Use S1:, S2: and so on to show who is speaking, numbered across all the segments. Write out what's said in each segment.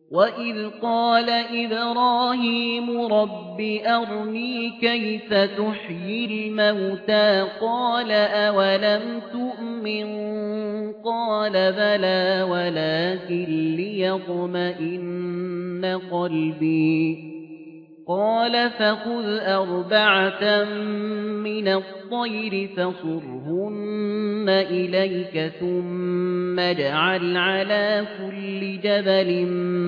S1: وَإِذْ قَالَ إِبْرَاهِيمُ رَبِّ أَرْنِي كَيْفَ تُحْيِي الْمَوْتَىٰ قَالَ أَوَلَمْ تُؤْمِن قَالَ بَلَىٰ وَلَٰكِن لِّيَطْمَئِنَّ قَلْبِي قَالَ فَخُذْ أَرْبَعَةً مِّنَ الطَّيْرِ فَصُرْهُنَّ إِلَيْكَ ثُمَّ اجْعَلْ عَلَىٰ كُلِّ جَبَلٍ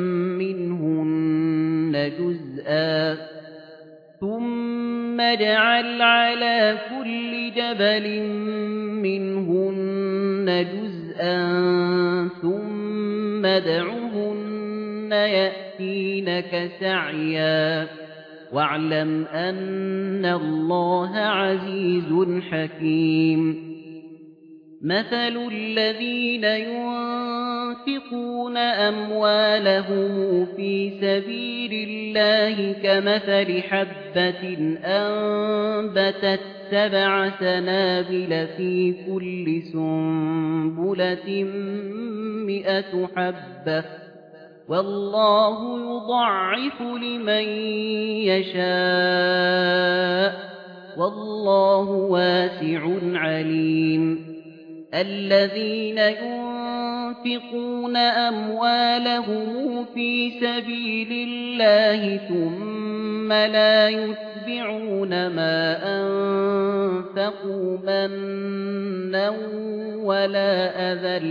S1: مِّنْهُنَّ جُزْءًا ثُمَّ ادْعُهُنَّ يَأْتِينَكَ سَعْيًا وَاعْلَمْ أَنَّ اللَّهَ عَزِيزٌ حَكِيمٌ مَثَلُ الَّذِينَ يُنفِقُونَ أَمْوَالَهُمْ فِي سَبِيلِ اللَّهِ كَمَثَلِ حَبَّةٍ أَنبَتَتْ 7 سَنَابِلَ في كُلِّ سُنبُلَةٍ 100 حَبَّةٍ وَاللَّهُ يُضَاعِفُ لِمَن يَشَاءُ وَاللَّهُ وَاسِعٌ عَلِيمٌ الَّذِينَ يُنفِقُونَ أَمْوَالَهُمْ فِي سَبِيلِ اللَّهِ ثُمَّ لَا يُتْبِعُونَ مَا أَنفَقُوا مَنًّا وَلَا أَذًى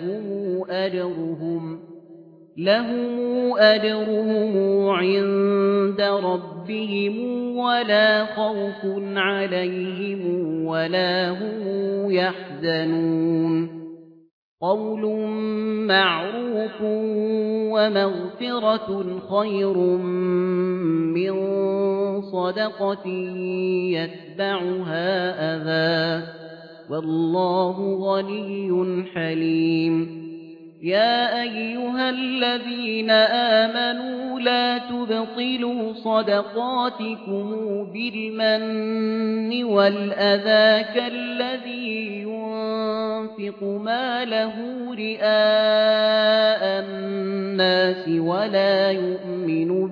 S1: لَّهُمْ أَجْرُهُمْ عِندَ رَبِّهِمْ وَلَا خَوْفٌ عَلَيْهِمْ وَلَا هُمْ يَحْزَنُونَ قَوْلٌ مَّعْرُوفٌ وَمَغْفِرَةٌ خَيْرٌ مِّن صَدَقَةٍ يَتْبَعُهَا أَذًى ۗ وَاللَّهُ غَنِيٌّ حَلِيمٌ يَا أَيُّهَا الَّذِينَ آمَنُوا لَا تُبْطِلُوا صَدَقَاتِكُمْ بِالْمَنِّ وَالْأَذَىٰ كَالَّذِي يُنفِقُ مَالَهُ رِئَاءَ النَّاسِ وَلَا يُؤْمِنُ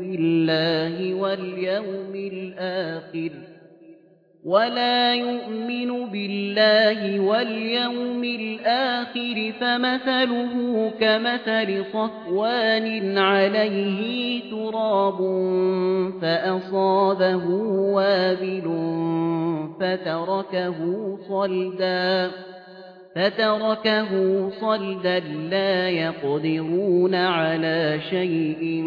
S1: بِاللَّهِ وَالْيَوْمِ الْآخِرِ فَمَثَلُهُ كَمَثَلِ صَفْوَانٍ عَلَيْهِ تُرَابٌ فَأَصَابَهُ وَابِلٌ فَتَرَكَهُ صَلْدًا لَّا يَقْدِرُونَ عَلَىٰ شَيْءٍ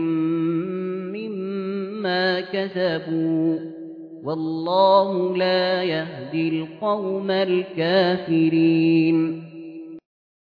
S1: مِّمَّا كَسَبُوا ۗ وَاللَّهُ لَا يَهْدِي الْقَوْمَ الْكَافِرِينَ